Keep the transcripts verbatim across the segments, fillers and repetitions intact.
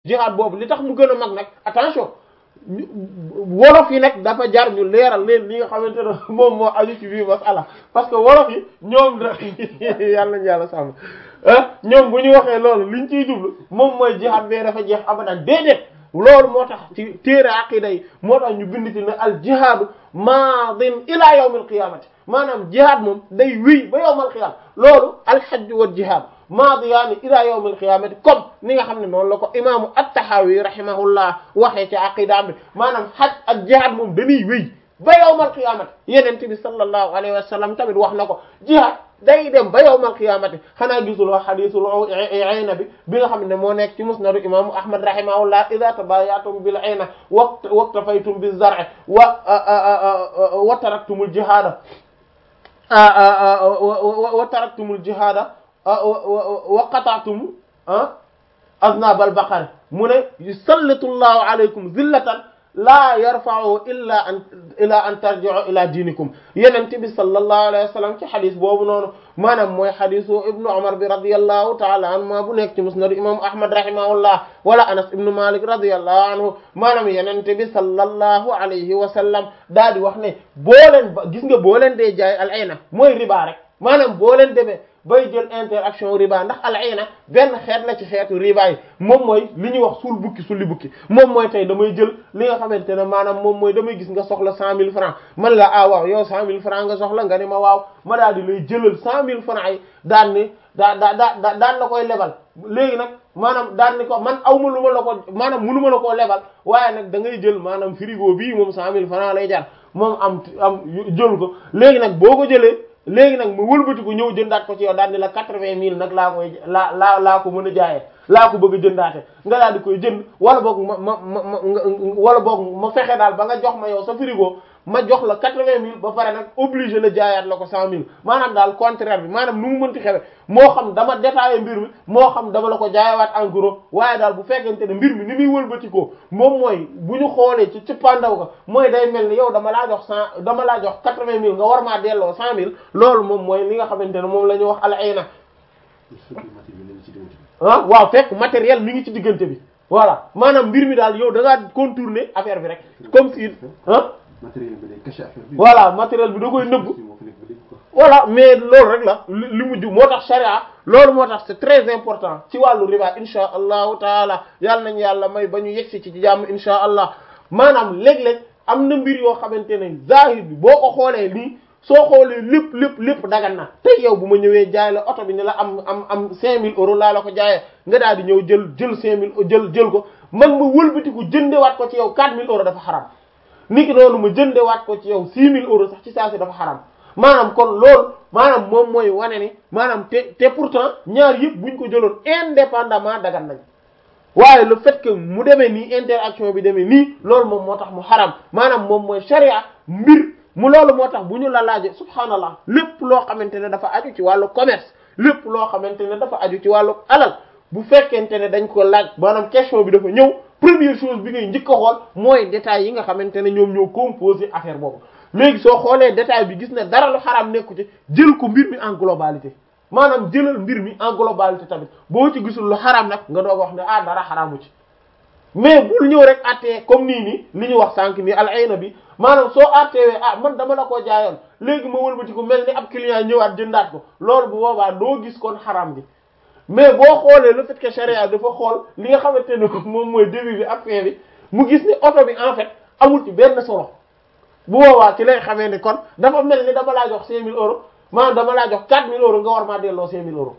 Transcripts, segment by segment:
jihaad boobu li tax mu gën a mag nag attention wolof yi nag dafa jar ñu leeral leen li nga xamante ne moom moo aju ci biir masala parce que wolof yi ñoom da yàlla nañu yàlla sàmm ñoom bu ñu waxee loolu liñ ciy jublu moom mooy jihaad bee dafa jeex abadan déedéet loolu moo tax ci téere aqida yi moo tax ñu bind ci ne al jihaadu maadin ila yawmil qiyamati maanaam jihaad moom day wéy ba yawmal qiyam loolu al hajj wal jihaad maadiyaani ila yawmil qiyamati comme ni nga xam ne noonu la ko imaamu at-Tahawi rahimahullah waxee ci aqida bi maanaam hajj ak jihaad moom dañuy wéy ba yawmal qiyamati yenente bi sallallahu alayhi wa sallam tamit wax na ko jihaad day dem ba yawmal qiyamati xanaa gisuloo xadiisul ayna bi bi nga xam ne moo nekk ci musnadu imaamu Ahmad rahimahullah idha tabayatum bil ayna waktafaytum biz zar'i wa wa taraktumul jihaada wa taraktumul jihaada wa qata'tum aznabal baqar mu ne yusallitu llahu alaykum zillatan laa yarfa'u illa an ila an tarji'u ila diinikum yonent bi sallallahu alayhi wa sallam ci xadis boobu noonu maanaam mooy xadisu ibnu Umar bi radiyallahu ta'ala anhuma bu nekk ci musnad imam Ahmad rahimahullah wala Anas ibnu Malik radiyallahu anhu maanaam yonent bi sallallahu alayhi wa sallam daal di wax ne boo leen ba gis nga boo leen dee jaay al ayna mooy riba rek maanaam boo leen demee bay jël interaction riba ndax al ayna benn xeet la ci xeetu riba yi moom mooy li ñuy wax suul bukki sulli bukki moom mooy tey damay jël li nga xamante ne maanaam moom mooy damay gis nga soxla cent mille francs man la ah waaw yow cent mille francs nga soxla nga ne ma waaw ma daal di lay jëlal cent mille francs yi daan ni daa daa daa daan la koy lebal léegi nag maanaam daan ni ko man aw ma lu ma la ko maanaam munu ma la koo lebal waaye nag da ngay jël maanaam frigo bii moom cent mille francs lay jar moom am am jël ko léegi nag boo ko jëlee léegi nag mu wëlbati ko ñëw jëndaat ko ci yow daal di la quatre-vingt mille nag laa koy laa laa laa ko mën a jaayee laa ko bëgg a jëndaate nga daal di koy jënd wala boog ma ma ma ma wala boog ma fexe daal ba nga jox ma yow sa frigo ma jox la quatre-vingt mille ba pare nag obligé la jaayaat la ko cent mille maanaam daal contraire bi maanaam nu mu mënti xewe moo xam dama détaillé mbir mi moo xam dama la ko jaayawaat en gros waaye daal bu fekkente ne mbir mi ni muy wëlbati ko moom mooy bu ñu xoolee ci ci pandaw ko mooy day mel ni yow dama laa jox cent dama laa jox quatre-vingt mille nga war maa delloo cent mille loolu moom mooy li nga xamante ne moom la ñuy wax al ayna ah waaw fekk matériel mi ngi ci diggante bi voilà maanaam mbir mi daal yow da ngaa contourner affaire bi rek comme si ah matériel bi day cacher affaire bi. voilà matériel bi da koy nëbb voilà mais loolu rek la li mujj moo tax sharia loolu moo tax c'est très important ci wàllu riba insha allahu taala yàlla nañu yàlla may ba ñu yegsi ci ci jàmm insha allah maanaam léeg-léeg am na mbir yoo xamante ne zahir bi boo ko xoolee nii soo xoolee lépp lépp lépp dagan na tey yow bu ma ñëwee jaay la oto bi ne la am am am cinq mille euros laa la ko jaayee nga daal di ñëw jël jël cinq mille jël jël ko man ma wëlbatiku jëndewaat ko ci yow quatre mille euros dafa xaram niki noonu ma jëndewaat ko ci yow six mille euros sax ci saa si dafa xaram maanaam kon loolu maanaam moom mooy wane ni maanaam te te pourtant ñaar yëpp buñ ko jëloon indépendamment dagan nañ waaye le fait que mu demee nii interaction bi demee nii loolu moom moo tax mu xaram maanaam moom mooy sharia mbir mu loolu moo tax bu ñu la laaje subhaanallah lépp loo xamante ne dafa aju ci wàllu commerce lépp loo xamante ne dafa aju ci wàllu alal bu fekkente ne dañ ko laaj maanaam question bi dafa ñëw première chose bi ngay njëkk a xool mooy détails yi nga xamante ne ñoom ñoo composé affaire boobu léegi soo xoolee détail bi gis ne dara lu xaraam nekku ci jël ko mbir mi en globalité maanaam jëlal mbir mi en globalité tamit boo ci gisul lu xaraam nag nga doog wax ne ah dara xaraamu ci mais bul ñëw rek attee comme nii nii li ñu wax sànq nii al ayna bi maanaam soo atteewee ah man dama la koo jaayoon léegi ma wëlbati ko mel ni ab client ñëwaat jëndaat ko loolu bu boobaa doo gis kon xaraam bi mais boo xoolee le fait que charia dafa xool li nga xamante ne moom mooy début bi ak fin bi mu gis ni oto bi en fait amul ci benn solo bu boobaa ci lay xamee ni kon dafa mel ni dama laa jox cinq mille euros maanaam dama laa jox quatre mille euros nga war maa delloo cinq mille euros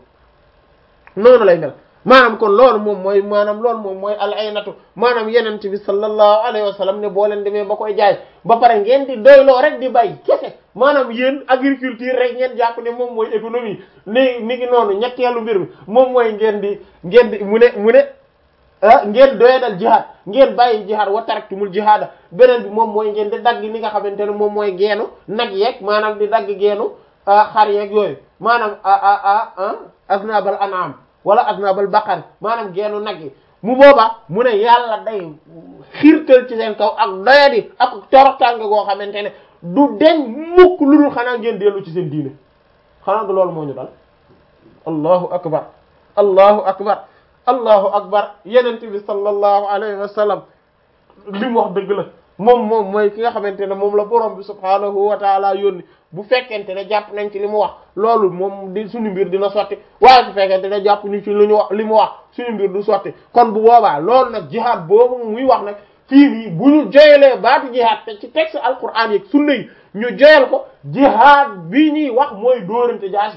noonu lay mel maanaam kon loolu moom mooy maanaam loolu moom mooy al aynatu maanaam yenent bi sallallahu alayhi wa sallam ne boo leen demee ba koy jaay ba pare ngeen di doyloo rek di bay kese maanaam yéen agriculture rek ngeen jàpp ne moom mooy économie ni ni ngi noonu ñetteelu mbir mi moom mooy ngeen di ngeen di mu ne mu ne ah ngeen doyadal jihaad ngeen bàyyi jihaad wa taraktumul jihaada beneen bi moom mooy ngeen di dagg li nga xamante ne moom mooy geenu nag yeeg maanaam di dagg geenu xar yeeg yooyu maanaam a a a aznabal an'am wala aznabal baqar maanaam geenu nag yi mu boobaa mu ne yàlla day xiirtal ci seen kaw ak doyadi ak toroxtaange goo xamante ne du deñ mukk lu dul xanaa ngeen dellu ci seen diine xanaa du loolu moo ñu dal allahu akbar allahu akbar allahu akbar yenente bi sallallahu alayhi wa sallam li mu wax dëgg la moom moom mooy ki nga xamante ne moom la borom bi subhaanahu wa taala yónni bu fekkente ne jàpp nañ ci li mu wax loolu moom di suñu mbir dina sotti waaye bu fekkente ne jàpp ñu ci li ñu wax li mu wax suñu mbir du sotti kon bu boobaa loolu nag jihaad boobu muy wax nag fii nii bu ñu joyelee baati jihaad te ci texte alquran yi sunna yi ñu joyal ko jihaad bi ñuy wax mooy dóorante jaasi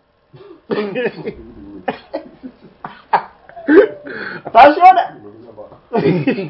attention de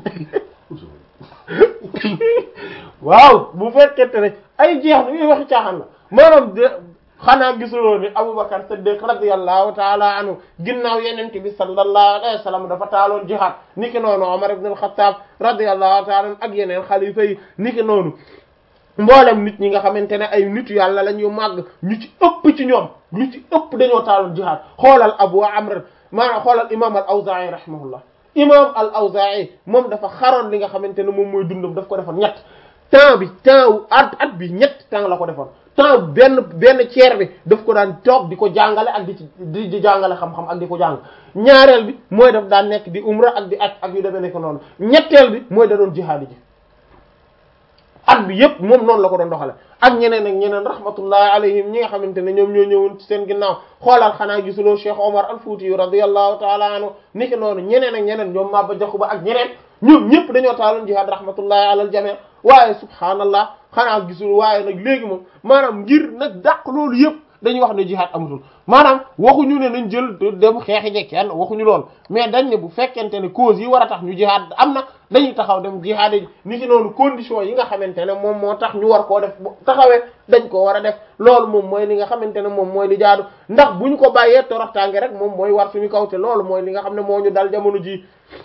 waaw bu fekkente ne ay jeex na ñuy waxi caaxaan la maanaam de xanaa gisuloo ni Abubakar Siddiq radiyallahu taala anhu ginnaaw yenente bi sallallahu alayhi wa sallam dafa taaloon jihaad niki noonu Umar ibn al-Khattab radiyallahu taala anhu ak yeneen xalifa yi niki noonu mboolem nit ñi nga xamante ne ay nitu yàlla la ñu màgg ñu ci ëpp ci ñoom ñu ci ëpp dañoo taaloon jihaad xoolal Abu Amr maanaam xoolal imam al-Awza'i rahimahullah imam al-Awza'i moom dafa xaroon li nga xamante ne moom mooy dundam daf ko defoon ñett temps bi temps wu at at bi ñett temps la ko defoon temps benn benn tiers bi daf ko daan toog di ko jàngale ak di ci di di jàngale xam-xam ak di ko jàng ñaareel bi mooy daf daan nekk di umra ak di at ak yu demee nekk noonu ñetteel bi mooy da doon jihaad ji at bi yépp moom noonu la ko doon doxale ak ñeneen ak ñeneen rahmatullahi alayhim ñi nga xamante ne ñoom ñoo ñëwoon ci seen ginnaaw xoolal xanaa gisuloo Cheikh Omar al-Fouti radiyallahu ta'ala anhu niki noonu ñeneen ak ñeneen ñoom Maba Jaxu Ba ak ñeneen ñoom ñëpp dañoo taaloon jihaad rahmatullahi ala al-jami' waaye subhaanallah xanaa gisul waaye nag léegi moom maanaam ngir nag dàq loolu yëpp dañuy wax ne jihaad amatul maanaam waxuñu ne nañ jël dem xeexi je kenn waxuñu loolu mais dañ ne bu fekkente ne cause yi war a tax ñu jihaad am na dañuy taxaw dem jihaad ji ni ki noonu condition yi nga xamante ne moom moo tax ñu war koo def taxawee dañ ko war a def loolu moom mooy li nga xamante ne moom mooy li jaadu ndax bu ñu ko bàyyee toroxtaange rek moom mooy war suñu kaw te loolu mooy li nga xam ne moo ñu dal jamono ji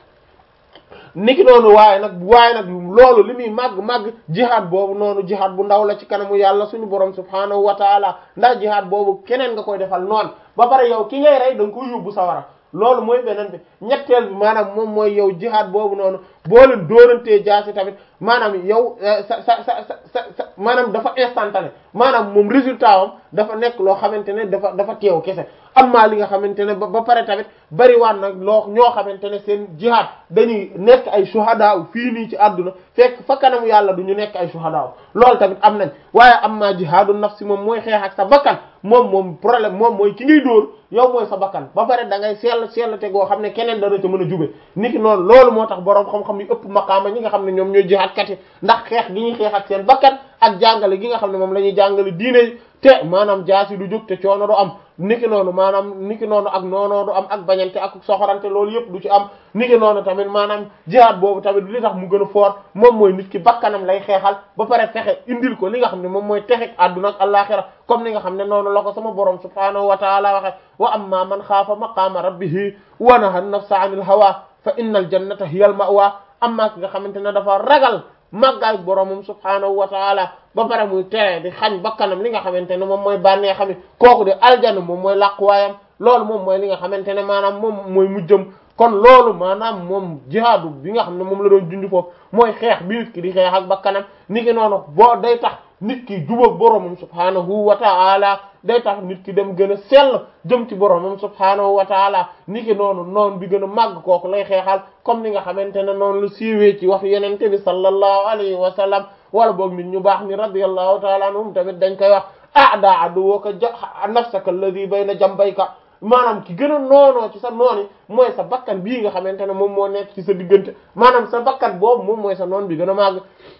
niki noonu waaye nag waaye nag loolu li muy màgg màgg jihaad boobu noonu jihaad bu ndaw la ci kanamu yàlla suñu borom subhaanahu wa taala ndax jihaad boobu keneen nga koy defal noonu ba pare yow ki ngay rey da nga koy yóbbu sawara loolu mooy beneen bi ñetteel bi maanaam moom mooy yow jihaad boobu noonu boo leen dóorantee jaasi tamit maanaam yow sa sa sa sa sa maanaam dafa instantané maanaam moom résultat am dafa nekk loo xamante ne dafa dafa teew kese amma li nga xamante ne ba ba pare tamit bariwaan nag loo ñoo xamante ne seen jihaad dañuy nekk ay shuhada fii nii ci àdduna fekk fa kanamu yàlla du ñu nekk ay shuhada loolu tamit am nañ waaye amma jihaadu nafsi moom mooy xeex ak sa bakkan moom moom problème moom mooy ki ngay dóor yow mooy sa bakkan ba pare da ngay sell sell te goo xam ne keneen dana ca mën a jube niki noonu loolu moo tax boroom xam-xam yi ëpp maqaama ñi nga xam ne ñoom ñooy jihaad kat yi ndax xeex gi ñuy xeex ak seen bakkan ak jàngale gi nga xam ne moom la ñuy jàngale diine te maanaam jaasi du jóg te coono du am niki noonu maanaam niki noonu ak noonoo du am ak bañante ak soxorante loolu yëpp du ci am niki noonu tamit maanaam jihaad boobu tamit li tax mu gën a fort moom mooy nit ki bakkanam lay xeexal ba pare fexe indil ko li nga xam ne moom mooy texek àdduna ak àllaxira comme ni nga xam ne noonu la ko sama borom subhaanahu wa taala waxe wa amma man xaafa maqaama rabbihi wa naha nafsa anil hawa fa innal jannata hiya al ma'wa amma ki nga xamante ne dafa ragal màggaay boromam subhaanahu wa taala ba pare muy tere di xañ bakkanam li nga xamante ne moom mooy bànnee xam kooku de aljana moom mooy làquwaayam loolu moom mooy li nga xamante ne maanaam moom mooy mujjëm kon loolu maanaam moom jihaadu bi nga xam ne moom la doon junj foofu mooy xeex bi nit ki di xeex ak bakkanam ni ki noonu boo day tax nit ki jubóog boromam subhaanahu wa taala day tax nit ki dem gën a sell jëm ci boromam subhaanahu wa taala ni ki noonu noonu bi gën a màgg kooku lay xeexal comme ni nga xamante ne noonu lu siiwee ci wax yenente bi sallallahu alayhi wa sallam wala boog nit ñu baax ni radiyallahu taala anhum tamit dañ koy wax a'da aduwaka nafsaka alladhi bayna jambayka maanaam ki gën a noonoo ci sa nooni mooy sa bakkan bii nga xamante ne moom moo nekk ci sa diggante maanaam sa bakkan boobu moom mooy sa noon bi gën a màgg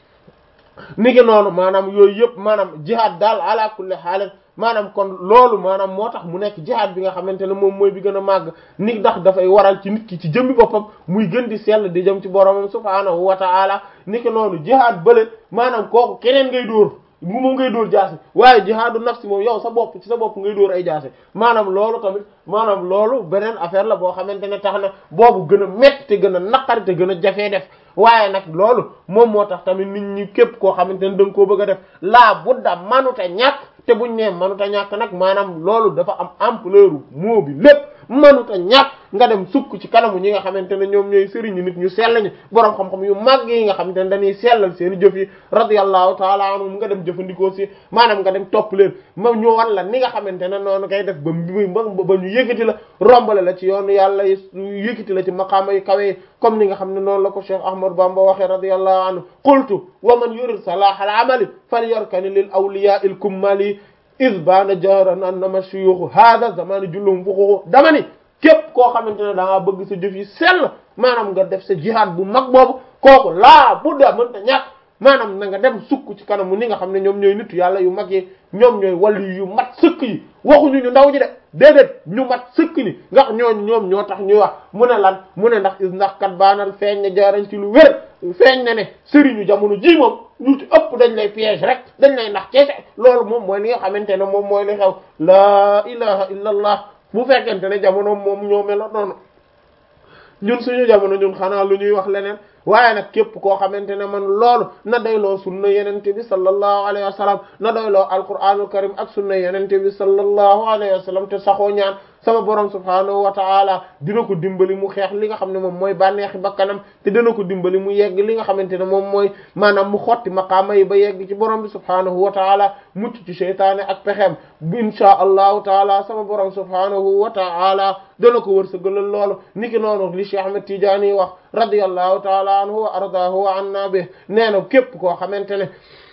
niki noonu maanaam yooyu yëpp maanaam jihaad daal ala kulli haal maanaam kon loolu maanaam moo tax mu nekk jihaad bi nga xamante ne moom mooy bi gën a màgg ni ndax dafay waral ci nit ki ci jëmmi boppam muy gën di sell di jëm ci boromam subhaanahu wa ta'ala niki noonu jihaad bële maanaam kooku keneen ngay dóor mu moom ngay dóor jaase waaye jihaadu nafsi moom yow sa bopp ci sa bopp ngay dóor ay jaase maanaam loolu tamit maanaam loolu beneen affaire la boo xamante ne tax na boobu gën a métti te gën a naqari te gën a jafee def waaye nag loolu moom moo tax tamit nit ñi képp koo xamante ne da nga koo bëgg a def laa budda manuta ñàkk te buñ nee manuta ñàkk nag maanaam loolu dafa am ampleur moo bi lépp mënuta ñàkk nga dem sukk ci kanamu ñi nga xamante ne ñoom ñooy sëriñu nit ñu sell ñi borom xam-xam yu màgg yi nga xamante ne dañuy sellal seen jëf yi radiyallahu taala anhum nga dem jëfandikoo si maanaam nga dem topp leen ma ñu wan la ni nga xamante ne noonu kay def ba ba ñu yëkkati la rombale la ci yoonu yàlla yëkkati la ci maqaama yu kawe comme ni nga xam ne noonu la ko Cheikh Ahmad Bamba waxee radiyallahu anhu qultu wa man yurid salah al amali falyarkani lil awliya il kummali is baana jahran annama shuyukh hada zamani jullum fuxuxu dama ni képp koo xamante ne da ngaa bëgg sa jëf yi sell maanaam nga def sa jihaad bu mag boobu kooku laa budda mënta ñàkk maanaam na nga dem sukk ci kanamu ni nga xam ne ñoom ñooy nitu yàlla yu mag yi ñoom ñooy wàllu yu mat sëkk yi waxuñu ñu ndaw ji de déedéet ñu mat sëkk ni ndax ñooñu ñoom ñoo tax ñuy wax mu ne lan mu ne ndax is ndax kat baanal feeñ ne jaarañ ci lu wér feeñ ne ne sëriñu jamono ji moom ñu ci ëpp dañ lay piège rek dañ lay ndax keese loolu moom mooy li nga xamante ne moom mooy li xew laa ilaha illa allah bu fekkente ne jamono moom ñoo melo noonu ñun suñu jamono ñun xanaa lu ñuy wax leneen waaye nag képp koo xamante ne man loolu na doyloo sunna yenente bi sallallahu alayhi wa sallam na doyloo alqur'anul karim ak sunna yenente bi sallallahu alayhi wa sallam te saxoo ñaan sama borom subhaanahu wa ta'ala dina ko dimbali mu xeex li nga xam ne moom mooy bànneexi bakkanam te dina ko dimbali mu yegg li nga xamante ne moom mooy maanaam mu xotti maqaama yi ba yegg ci borom bi subhaanahu wa ta'ala mucc ci seytaane ak pexeem bi insha allahu taala sama borom subhaanahu wa ta'ala dana ko wërsëgalal loolu niki noonu li Cheikh Ahmed Tidiane wax radiyallahu ta'ala anhu wa ardaahu wa anna bi nee na képp koo xamante ne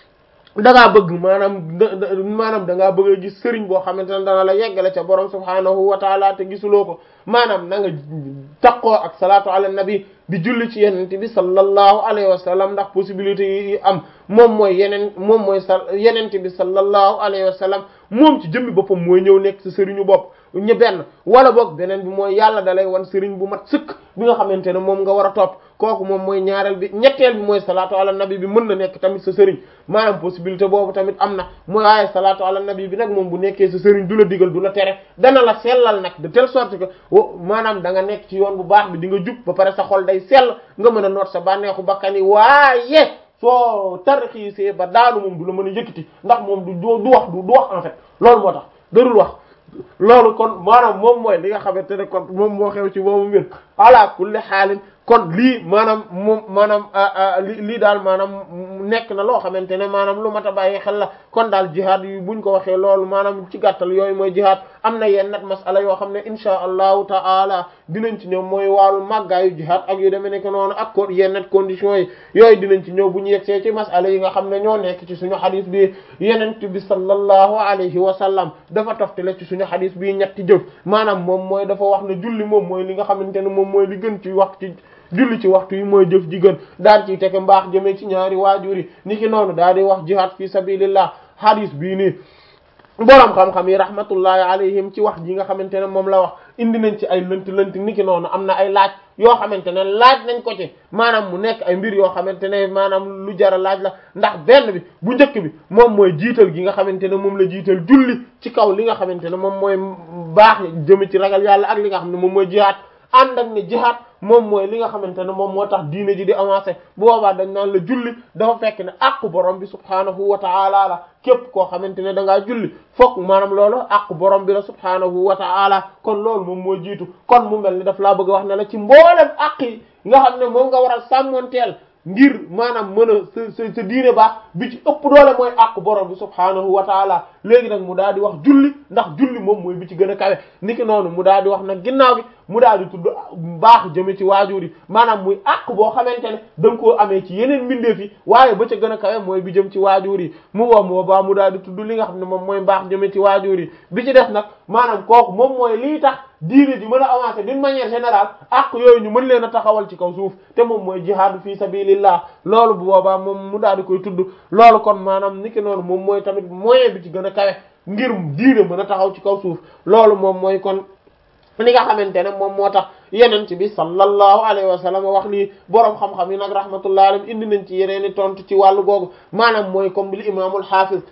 da ngaa bëgg maanaam maanaam da ngaa bëgg a gis sëriñ boo xamante ne dana la yeggale ca borom subhaanahu wa taala te gisuloo ko maanaam na nga taqoo ak salaatu ala nabi di julli ci yenente bi sallallahu alayhi wa sallam ndax possibilité yi am moom mooy yeneen moom mooy sa yenente bi sallallahu alayhi wa sallam moom ci jëmmi boppam mooy ñëw nekk sa sëriñu bopp ñu benn wala boog beneen bi mooy yàlla dalay wan sëriñ bu mat sëkk bi nga xamante ne moom nga war a topp kooku moom mooy ñaareel bi ñetteel bi mooy salaatu ala nabi bi mën na nekk tamit sa sëriñ maanaam possibilité boobu tamit am na mooy waaye salaatu ala nabi bi nag moom bu nekkee sa sëriñ du la digal du la tere dana la sellal nag de telle sorte que maanaam da nga nekk ci yoon bu baax bi di nga jub ba pare sa xol day sell nga mën a noot sa bànneexu bakkan yi waaye soo tarxiisee ba daanu moom du la mën a yëkkati ndax moom du du wax du du wax en fait loolu moo tax darul wax loolu kon maanaam moom mooy li nga xamante ne kon moom moo xew ci boobu mbir ala kulli xaalin kon lii maanaam moom maanaam li lii daal maanaam nekk na loo xamante ne maanaam lu mat a bàyyi xel la kon daal jihaad yi buñ ko waxee loolu maanaam ci gàttal yooyu mooy jihaad am na yenn nag masala yoo xam ne insha allahu ta'ala dinañ ci ñëw mooy wàllu màggaayu jihaad ak yu demee nekk noonu ak ko yenn conditions yi yooyu dinañ ci ñëw bu ñu yegsee ci masala yi nga xam ne ñoo nekk ci suñu xadis bi yenent bi sallallahu alayhi wa sallam dafa toftale ci suñu xadis bi ñetti jëf maanaam moom mooy dafa wax ne julli moom mooy li nga xamante ne moom mooy li gën ci wax ci julli ci waxtu yi mooy jëf ji gën daal ciy teke mbaax jëmee ci ñaari waajur yi niki noonu daal di wax jihad fi sabilillah hadis bii nii boroom xam-xam yi rahmatullahi alayhim ci wax ji nga xamante ne moom la wax indi nañ ci ay lënt lënt niki noonu am na ay laaj yoo xamante ne laaj nañ ko ci maanaam mu nekk ay mbir yoo xamante ne maanaam lu jara laaj la ndax benn bi bu njëkk bi moom mooy jiital gi nga xamante ne moom la jiital julli ci kaw li nga xamante ne moom mooy baax jëme ci ragal yàlla ak li nga xam ne moom mooy jihad ànd ak ne jihad moom mooy li nga xamante ne moom moo tax diine ji di avancer bu boobaa dañ naan la julli dafa fekk ne àqu borom bi subhaanahu wa ta'ala la képp koo xamante ne da ngaa julli fokk maanaam loolu àqu borom bi la subhaanahu wa ta'ala kon loolu moom moo jiitu kon mu mel ni daf laa bëgg a wax ne la ci mboolem àq yi nga xam ne moom nga war a sàmmoonteel ngir maanaam mën a sa sa sa diine baax bi ci ëpp doole mooy àqu borom bi subhaanahu wa ta'ala léegi nag mu daal di wax julli ndax julli moom mooy bi ci gën a kawe niki noonu mu daal di wax nag ginnaaw gi mu daal di tudd baax jëme ci waajur yi maanaam muy àq boo xamante ne da nga koo amee ci yeneen mbindeef yi waaye ba ca gën a kawe mooy bi jëm ci waajur yi mu woo moo baa mu daal di tudd li nga xam ne moom mooy baax jëme ci waajur yi bi ci def nag maanaam kooku moom mooy lii tax diine ji mën a avancer d'une manière générale àq yooyu ñu mën leen a taxawal ci kaw suuf te moom mooy jihaadu fi sabilillah loolu bu boobaa moom mu daal di koy tudd loolu kon maanaam niki noonu moom mooy tamit moyen bi ci gën a kawe ngir diine mën a taxaw ci kaw suuf loolu moom mooy kon li nga xamante ne moom moo tax yeneen ci bi sallallahu alayhi wa sallam wax lii boroom xam-xam yi nag rahmatullahi alayhim indi nañ ci yeneen i tontu ci wàllu googu maanaam mooy comme li imaamul hafiz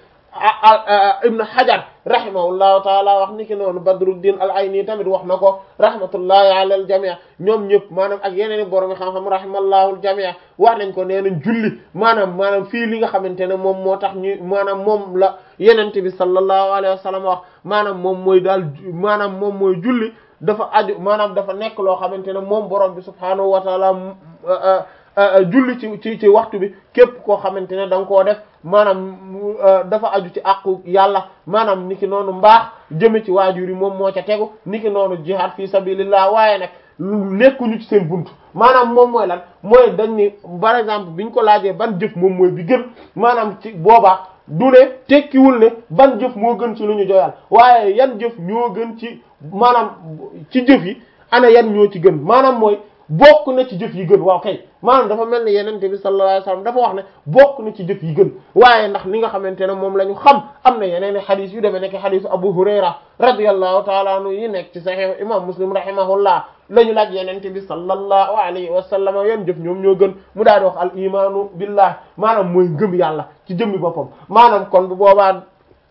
ibn hajar rahimahullahu taala wax ni ki noonu badruddin al ayni tamit wax na ko rahmatullahi ala al jami' ñoom ñëpp maanaam ak yeneen i borom xam-xam rahimallahu al jami' wax nañ ko nee nañ julli maanaam maanaam fii li nga xamante ne moom moo tax ñu maanaam moom la yenente bi sallallahu alayhi wa sallam wax maanaam moom mooy daal maanaam moom mooy julli dafa aju maanaam dafa nekk loo xamante ne moom borom bi subhaanahu wa taala julli ci ci ci waxtu bi képp koo xamante ne da nga koo def maanaam dafa aju ci àqu yàlla maanaam niki noonu mbaax jëme ci waajur yi moom moo ca tegu niki noonu jihad fi sabilillah waaye nag nekkuñu ci seen buntu maanaam moom mooy lan mooy dañ ni par exemple biñ ko laajee ban jëf moom mooy bi gën maanaam ci boobaa du ne tekkiwul ne ban jëf moo gën ci lu ñu joyal waaye yan jëf ñoo gën ci maanaam ci jëf yi ana yan ñoo ci gën maanaam mooy bokk na ci jëf yi gën waaw kay maanaam dafa mel ne yenente bi sallallahu alayhi wasallam dafa wax ne bokk na ci jëf yi gën waaye ndax li nga xamante ne moom la ñu xam am na yeneen i xadis yu demee nekk xadisu Abu Hurayra radiyallahu ta'ala anhu yi nekk ci sahih imam Muslim rahimahullah la ñu laaj yenente bi sallallahu alayhi wa sallam yan jëf ñoom ñoo gën mu daal di wax al imaanu billah maanaam mooy ngëm yàlla ci jëmmi boppam maanaam kon bu boobaa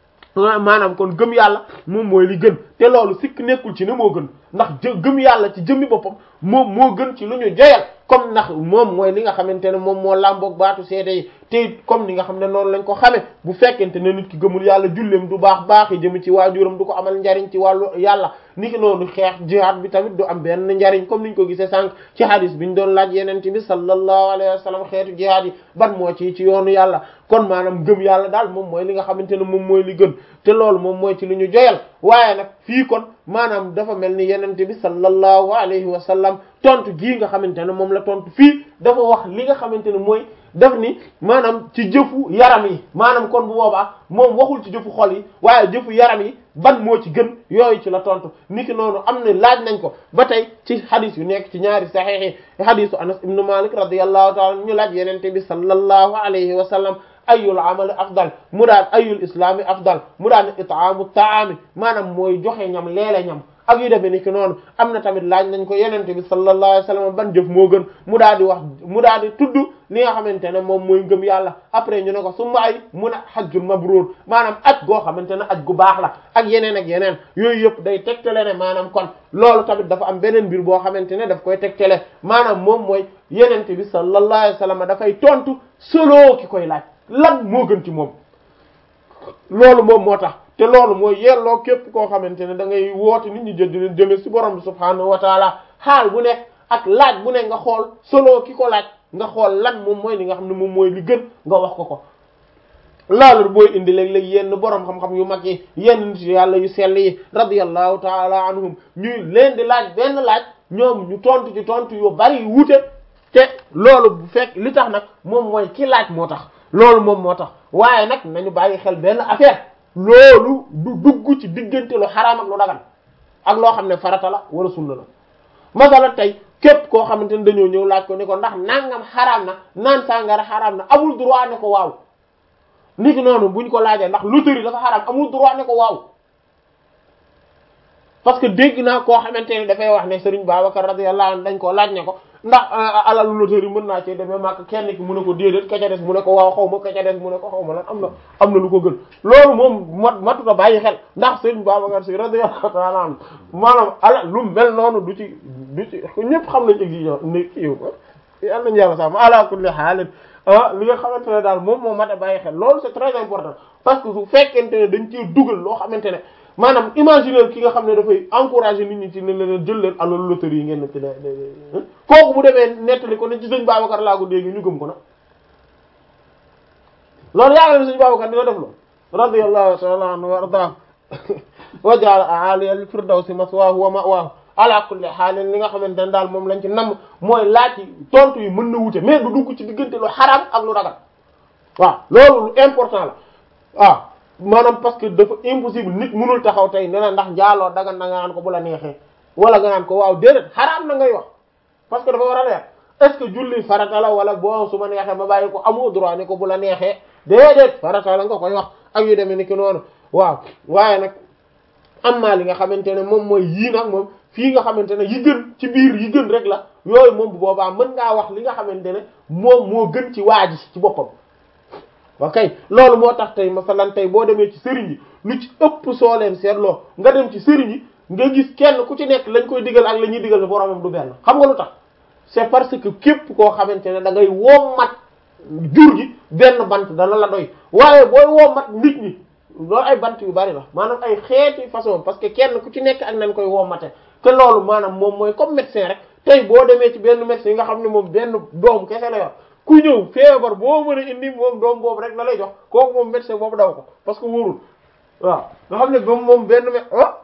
maanaam kon gëm yàlla moom mooy li gën te loolu sikk nekkul ci ne moo gën ndax jë gëm yàlla ci jëmmi boppam moom moo gën ci lu ñu joyal comme ndax moom mooy li nga xamante ne moom moo làmboog baatu seede yi te comme ni nga xam ne noonu lañ ko xamee bu fekkente ne nit ki gëmul yàlla julleem du baax baax yi jëm ci waajuram du ko amal njariñ ci wàllu yàlla ni ki noonu xeex jihaad bi tamit du am benn njariñ comme niñ ko gisee sànq ci hadis bi ñu doon laaj yeneen bi sallallahu alayhi wa sallam xeetu jihaad yi ban moo ci ci yoonu yàlla kon maanaam gëm yàlla daal moom mooy li nga xamante ne moom mooy li gën te loolu moom mooy ci li ñu joyal waaye nag fii kon maanaam dafa mel ni yenente bi sallallahu alayhi wa sallam tontu gii nga xamante ne moom la tontu fii dafa wax li nga xamante ne mooy def ni maanaam ci jëfu yaram yi maanaam kon bu boobaa moom waxul ci jëfu xol yi waaye jëfu yaram yi ban moo ci gën yooyu ci la tontu niki noonu am na laaj nañ ko ba tey ci hadis yu nekk ci ñaari saxiix yi hadisu Anas ibn Malik radiyallahu ta'ala ñu laaj yenente bi sallallahu alayhi wa sallam ayul amali afdal mu daan ayul islami afdal mu daan it'amu ta'ami maanaam mooy joxe ñam leele ñam ak yu demee ni ki noonu am na tamit laaj nañ ko yenente bi sallallahu alayhi wasallam ban jëf moo gën mu daal di wax mu daal di tudd li nga xamante ne moom mooy ngëm yàlla après ñu ne ko summa ay mun a hajjul mabrur maanaam aj goo xamante ne aj gu baax la ak yeneen ak yeneen yooyu yëpp day tegtale ne maanaam kon loolu tamit dafa am beneen mbir boo xamante ne daf koy tegtale maanaam moom mooy yenente bi sallallahu alayhi wasallam dafay tontu solo ki koy laaj lan moo gën ci moom loolu moom moo tax te loolu mooy yelloo képp koo xamante ne da ngay woote nit ñi jënd leen jëme ci borom bi subhaanahu wa taala xaal bu nekk ak laaj bu nekk nga xool solo ki ko laaj nga xool lan moom mooy li nga xam ne moom mooy li gën nga wax ko ko loolu booy indi léeg-léeg yenn borom xam-xam yu mag yi yenn nit yàlla yu sell yi radiyallahu taala anhum ñuy leen di laaj benn laaj ñoom ñu tontu ci tontu yu bari yu wuute te loolu bu fekk li tax nag moom mooy ki laaj moo tax loolu moom moo tax waaye nag nañu bàyyi xel benn affaire loolu du dugg ci diggante lu xaraam ak lu dagan ak loo xam ne farata la wala sunna la masala tey képp koo xamante ne dañoo ñëw laaj ko ni ko ndax nangam xaraam na naan sàngara xaraam na amul droit ne ko waaw nit ki noonu buñ ko laajee ndax loterie dafa xaraam amul droit ne ko waaw parce que dégg naa koo xamante ne dafay wax ne Serigne Babacar radiyallahu anhu dañ ko laaj ne ko ndax alalu loterie mën naa cee demee màkk kenn ki mu ne ko déedéet ka ca des mu ne ko waaw xaw ma ka ca des mu ne ko xaw ma lan am na am na lu ko gën loolu moom mat matuta bàyyi xel ndax Serigne Babacar si radiyallahu ta'ala anhu maanaam ala lu mel noonu du ci du ci ñëpp xam nañ exigence ne kii yow yal nañu yàlla sax ma ala kulli haal ah li nga xamante ne daal moom moo mat a bàyyi xel loolu c'est très important parce que su fekkente ne dañ ciy dugal loo xamante ne maanaam imaginer ki nga xam ne dafay encourager nit ñi ci ne leen jël leen alalu loterie yi ngeen ne ci de kooku bu demee nettali ko ne ci sëñ Babacar laa ko dégg ñu gëm ko nag loolu yaakaar ne sëñ Babacar dina def loolu radiyallahu ta'ala anhu wa arda wa ja'ala a'ali al-firdawsi maswaahu wa ma'waahu ala kulli haal li nga xamante ne daal moom lañ ci namm mooy laaj yi tontu yi mën na wute mais du dugg ci diggante lu xaraam ak lu ragal waaw loolu lu important la waaw maanaam parce que dafa impossible nit mënul taxaw tey ne na ndax njaaloo dagan na nga naan ko bu la neexee wala nga naan ko waaw déedéet xaraam na ngay wax parce que dafa war a leer est ce que julli farata la wala boo su ma neexee ma bàyyi ko amoo droit ne ko bu la neexee déedéet farata la nga koy wax ak yu demee ni ki noonu waaw waaye nag am maa li nga xamante ne moom mooy yii nag moom fii nga xamante ne yi gën ci biir yi gën rek la yooyu moom bu boobaa mën ngaa wax li nga xamante ne moom moo gën ci waa ji ci boppam ok loolu moo tax tey masalan tey boo demee ci sëriñ yi lu ci ëpp soo leen seetloo nga dem ci sëriñ yi nga gis kenn ku ci nekk lañ koy digal ak la ñuy digal boromam du benn xam nga lu tax c'est parce que képp koo xamante ne da ngay wommat jur gi benn bant dana la doy waaye booy wommat nit ñi loolu ay bant yu bari la maanaam ay xeeti façon parce que kenn ku ci nekk ak nañ koy wommate te loolu maanaam moom mooy comme médecin rek tey boo demee ci benn médecin yi nga xam ne moom benn doom kese la yor ku ñëw feebar boo mën a indi moom doom boobu rek la lay jox kooku moom médecin boobu daw ko parce que wóorul waaw nga xam ne moom moom benn me ah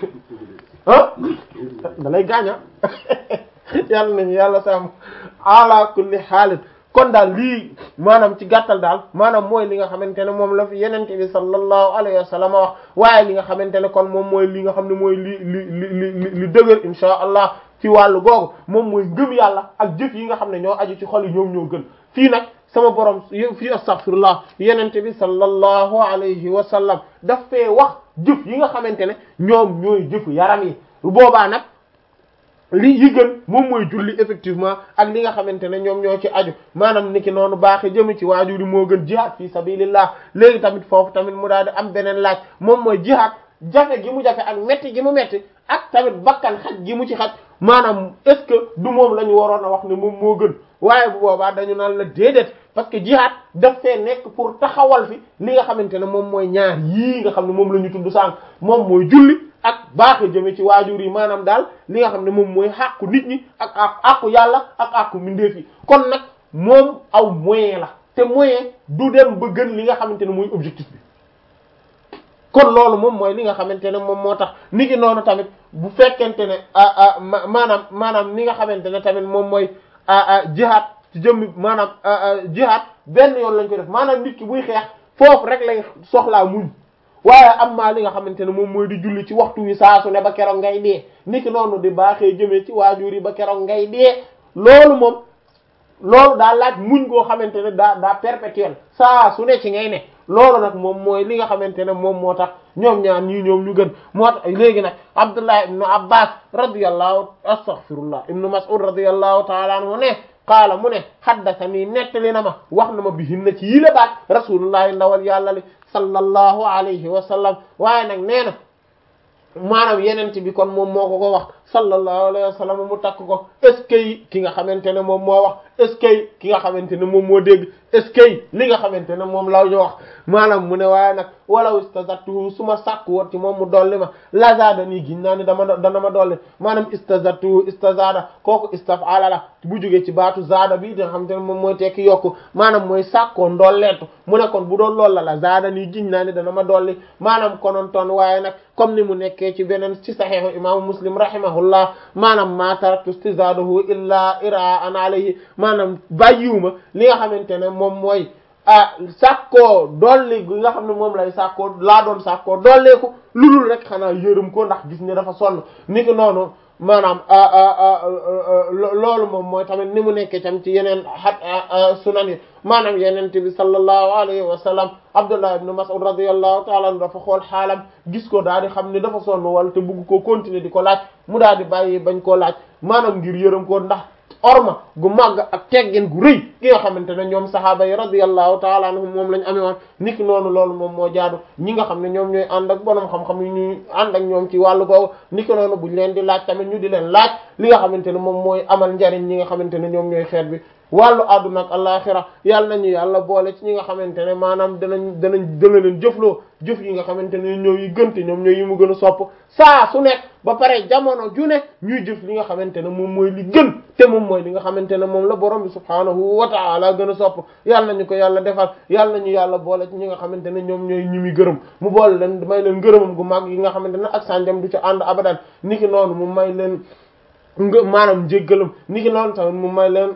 ah da lay gaaña yàlla nañu yàlla sàmm ala kulli xaalin kon daal lii maanaam ci gàttal daal maanaam mooy li nga xamante ne moom la fi yenente bi sallallahu alayhi wa sallam wax waaye li nga xamante ne kon moom mooy li nga xam ne mooy li li li li li dëgër insha allah ci wàllu googu moom mooy ngëm yàlla ak jëf yi nga xam ne ñoo aju ci xol yi ñoom ñoo gën fii nag sama borom fii astaghfirullah yenente bi sallallahu alayhi wa sallam daf fee wax jëf yi nga xamante ne ñoom ñooy jëfu yaram yi boobaa nag li yi gën moom mooy julli effectivement ak li nga xamante ne ñoom ñoo ci aju maanaam niki noonu baaxe jëm ci waajur yi moo gën jihad fi sabilillah léegi tamit foofu tamit mu daal di am beneen laaj moom mooy jihad jafe gi mu jafe ak metti gi mu metti ak tamit bakkan xaj gi mu ci xaj maanaam est-ce que du moom la ñu waroon a wax ne moom moo gën waaye bu boobaa dañu naan la déedéet parce que jihad daf fee nekk pour taxawal fi li nga xamante ne moom mooy ñaar yii nga xam ne moom la ñu tudd sànq moom mooy julli ak baaxe jëme ci waajur yi maanaam daal li nga xam ne moom mooy xàqu nit ñi ak ak àqu yàlla ak àqu mbindeef yi kon nag moom aw moyen la te moyen du dem ba gën li nga xamante ne mooy objectif bi kon loolu moom mooy li nga xamante ne moom moo tax ni ki noonu tamit bu fekkente ne maanaam maanaam ni nga xamante ne tamit moom mooy jihaad ci jëmmi maanaam jihaad benn yoon lañ koy def maanaam nit ki buy xeex foofu rek lay soxlaa muñ waaye am maa li nga xamante ne moom mooy di julli ci waxtu wi saa su ne ba keroog ngay dee ni ki noonu di baaxee jëmee ci waajur yi ba keroog ngay dee loolu moom loolu daa laaj muñ goo xamante ne daa daa perpétuel saa su ne ci ngay ne loolu nag moom mooy li nga xamante ne moom moo tax ñoom ñaar ñii ñoom ñu gën moo tax léegi nag Abdullah ibnu Abbas radiyallahu astaghfirullah ibnu Mas'ud radiyallahu ta'ala anhu ne qaala mu ne haddathani nettali na ma wax na ma bihin na ci yile baat rasulullahi ndawal yàlla li sallallahu alayhi wa sallam waaye nag nee na maanaam yeneen bi kon moom moo ko ko wax sallallahu alayhi wa sallam mu takk ko est-ce que ki nga xamante ne moom moo wax est-ce que ki nga xamante ne moom moo dégg est-ce que li nga xamante ne moom la ñu wax maanaam mu ne waaye nag walaw istazattuhu su ma sàkku woon ci moom mu dolli ma lazada nii giñ naa ni dama dana ma dolli maanaam istazattuhu istazada kooku istaf'ala la bu jógee ci baatu zaada bi di nga xamante ne moom mooy tekki yokku maanaam mooy sàkkoo ndolleetu mu ne kon bu doon loolu la la zaada nii giñ naa ni dana ma dolli maanaam konoon ton waaye nag comme ni mu nekkee ci beneen ci saxiixu imaamu muslim rahimahullah maanaam ma taraktu istizadahu illa ira'an alayhi maanaam bàyyiwuma li nga xamante ne moom mooy ah sàkkoo dolli gi nga xam ne moom lay sàkkoo laa doon sàkkoo dolleeku lu dul rek xanaa yërëm ko ndax gis ne dafa sonn ni ki noonu maanaam loolu moom mooy tamit ni mu nekkee tam ci yeneen a sunan yi maanaam yenente bi sallallahu alayhi wa sallam Abdullah ibn Mas'ud radiyallahu ta'ala anhu dafa xool xaalam gis ko daal di xam ne dafa sonn wala te bëgg koo continuer di ko laaj mu daal di bàyyi bañ koo laaj maanaam ngir yërëm ko ndax orma gu màgg ak teggin gu rëy gi nga xamante ne ñoom sahaaba yi radiyallahu ta'ala anhum moom lañ amee woon niki noonu loolu moom moo jaadu ñi nga xam ne ñoom ñooy ànd ak borom xam-xam yi ñuy ànd ak ñoom ci wàllu googu niki noonu buñ leen di laaj tamit ñu di leen laaj li nga xamante ne moom mooy amal njariñ ñi nga xamante ne ñoom ñooy xeet bi wàllu àdduna ak alaxira yàlla nañu yàlla boole ci ñi nga xamante ne maanaam danañ danañ dana leen jëfloo jëf yi nga xamante ne ñoo yi gënte ñoom ñooy yi mu gën a sopp saa su nekk ba pare jamono ju ne ñuy jëf li nga xamante ne moom mooy li gën te moom mooy li nga xamante ne moom la borom bi subhaanahu wa ta'ala gën a sopp yàlla nañu ko yàlla defal yàlla nañu yàlla boole ci ñi nga xamante ne ñoom ñooy ñi muy gërëm mu boole leen may leen gërëmam gu mag yi nga xamante ne ak sànjam du ci ànd abadan niki noonu mu may leen maanaam njéggalam niki noonu tamit mu may leen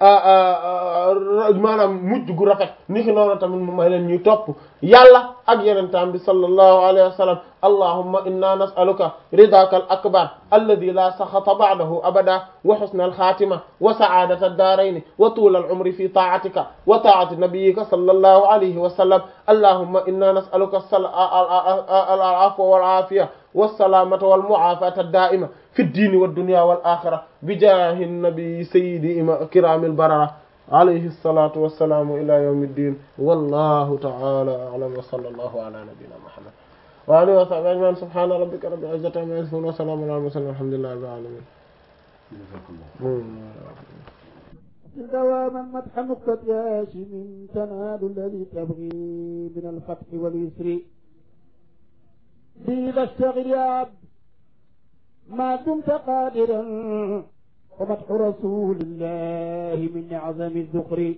maanaam mujj gu rafet niki noonu tamit mu may leen ñuy topp yàlla ak yenentaan bi sallallahu alayhi wa sallam allahumma inna nas'aluka ridaka al akbar alladhi la sakhata ba'dahu abada wa husna al khatima wa sa'adata ad-darayn wa tula al umri fi ta'atika wa ta'ati nabiyyika sallallahu alayhi wa sallam allahumma inna nas'aluka al afwa wal afiya والسلامة والمعافاة الدائمة في الدين والدنيا والآخرة بجاه النبي سيد كرام البررة عليه الصلاة والسلام إلى يوم الدين والله تعالى أعلم وصلى الله على نبينا محمد وآله وصحبه أجمعين سبحان ربك رب العزة عما يصفون وسلام على المرسلين والحمد لله رب العالمين دواما مدح نقطة هاشم تنال الذي تبغي من الفتح واليسر بذا اشتغل يا عبد ما دمت قادرا ومدح رسول الله من أعظم الذخر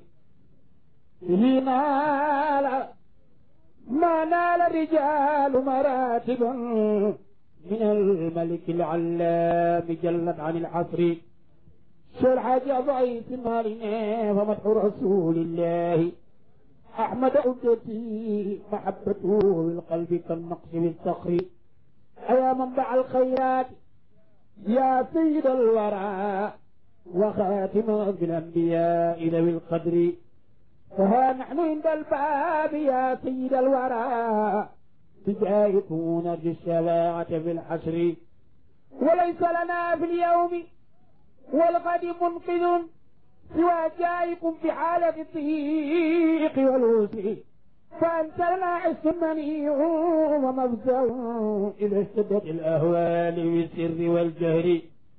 به نال ما نال الرجال مراتبا من الملك العلام جلت عن الحصر شرح ضعيف مالنا ومدح رسول الله أحمد عدتي محبته بالقلب كالنقش بالصخر أيا منبع الخيرات يا سيد الورى وخاتم بالأنبياء ذوي القدر فها نحن عند الباب يا سيد الورى بجاهكم نرجو الشفاعة في الحشر وليس لنا في اليوم والغد منقذ سوى جائكم في حالة الضيق والوسع فأنت لنا عز منيع ومفزع إذا اشتدت الأهوال بالسر والجهر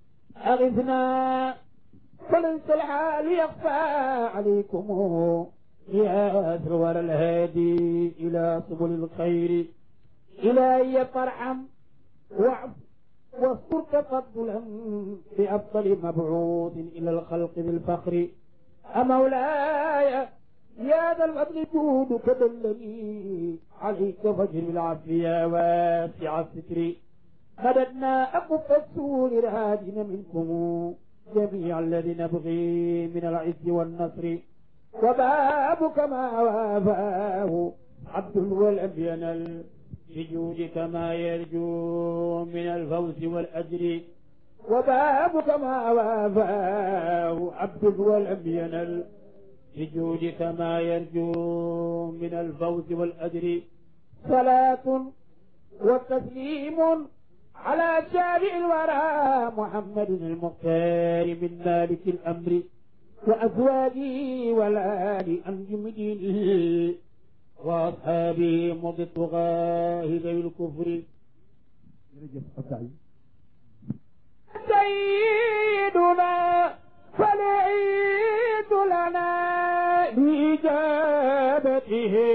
أغثنا فليس الحال يخفى عليكم يا أثر الهادي إلى سبل الخير إلهي فارحم واعف واذكر تفضلا بأفضل مبعوث إلى الخلق بالفخر أمولاي يا ذا الفضل جودك دلني عليك فجر العافية واسع الستر مددنا أكف السور رادنا منكم جميع الذي نبغي من العز والنصر وبابك ما وافاه عبد والأبين بجودك ما يرجو من الفوز والأجر وبابك ما وافاه عبد والأبين بجودك ما يرجو من الفوز والأجر صلاة وتسليم على شارع الورى محمد المختار من مالك الأمر وأزواجه والآل أنجم دينه وأصحابه مضي الطغاة ذوي الكفر سيدنا فالعيد لنا بإجابته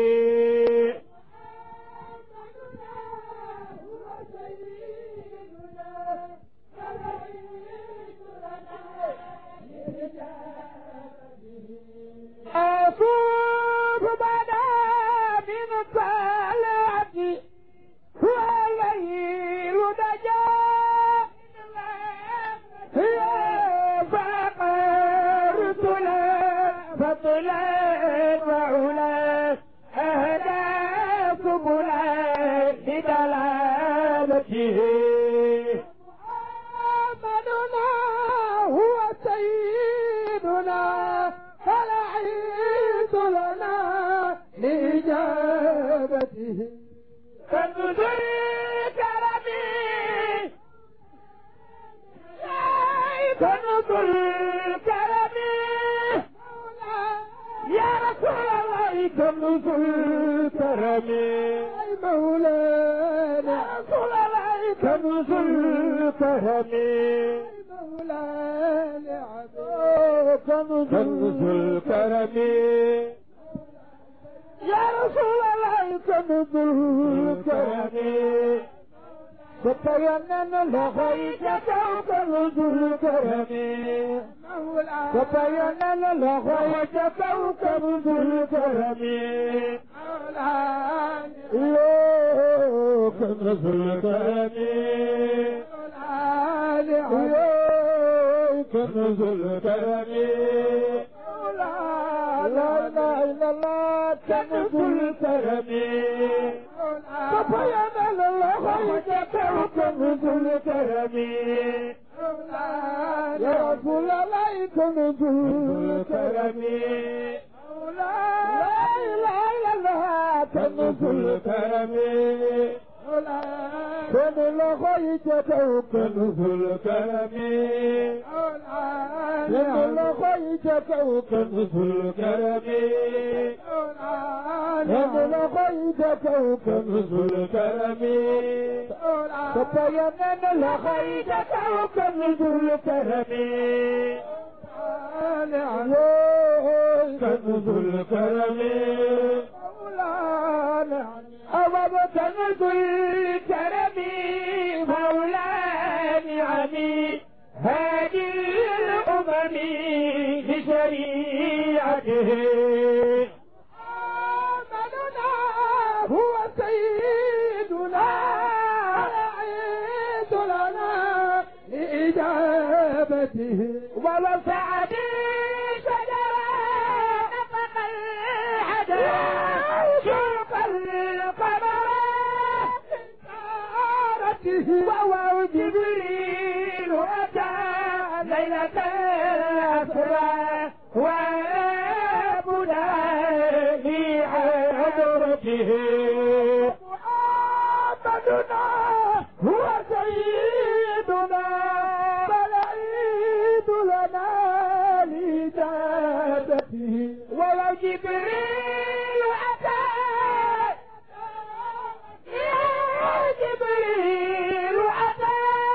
أصوب بدا من صلاتي والليل دجا فقرت لا فضلا وعلا أهدى سبلا بدلالته محمدنا هو سيدنا فالعيد لنا لإجابته كنز الكرم كنز الكرم يا رسول الله كنز الكرم مولانا يا رسول الله كنز الكرم مولانا كنز الكرم يا رسول الله كنز الكرم فتيمنا لغيتك كنز الكرم فتيمنا لغيتك كنز الكرم كنز الكرم كنز الكرم لا اله الا الله كنز الكرم فبيان الله وجهك كنز الكرم يا رسول الله كنز الكرم لا اله الا الله كنز الكرم كن لخيتك كنز الكرم كن لخيتك كنز الكرم كن لخيتك كنز الكرم تبين لخيتك كنز الكرم كنز الكرم أبدا كنز الكرم مولاني شريعته محمدنا هو سيدنا العيد لنا لإجابته ووسعت شجرة نفق الحجر شوق القمر وهو جبريل أتى ليلة الأسرى وربنا لحضرته محمدنا هو سيدنا فالعيد لنا لإجابته ولو جبريل أتى جبريل أتى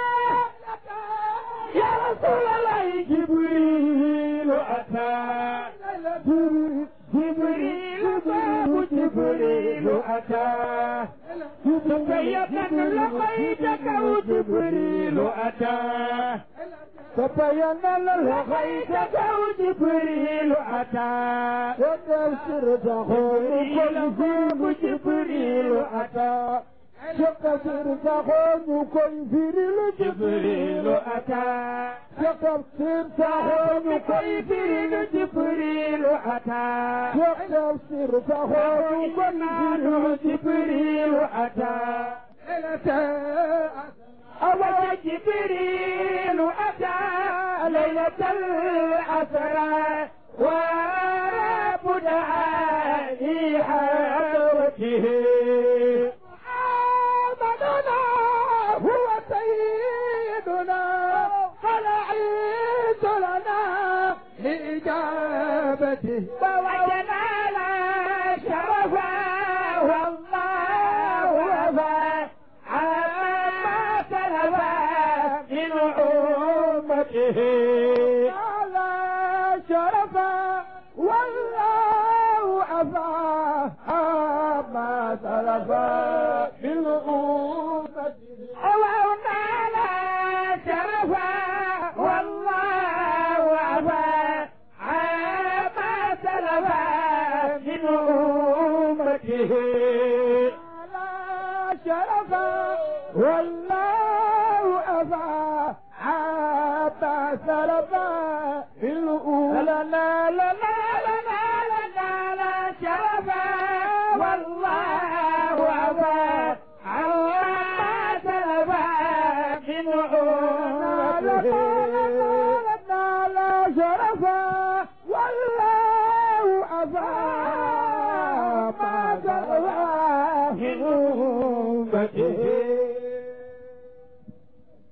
يا رسول الله جبريل أتى جبريل باب جبريل أتى تبين لقيتك وجبريل أتى تبين لقيتك وجبريل أتى وتبشر تخون كل جبريل أتى شكر تخون كل جبريل أتى شكر تخون كل جبريل أتى شكر تخون كل جبريل أتى أول جبريل أتى ليلة الأسرى وربنا لحضرته محمدنا هو سيدنا فالعيد لنا لإجابته ووجدنا لا شرفا والله وفى عما سلفا من أمته لا شرفا والله أفى عما سلفا من أمته أوعنا لا شرفا والله أفى عما سلفا من أمته لا شرفا والله أفى حتى سلفا في الأولى لا لا لا لا لا لا شرفا والله أفى حتى سلفا في الأولى لا لا لا لا شرفا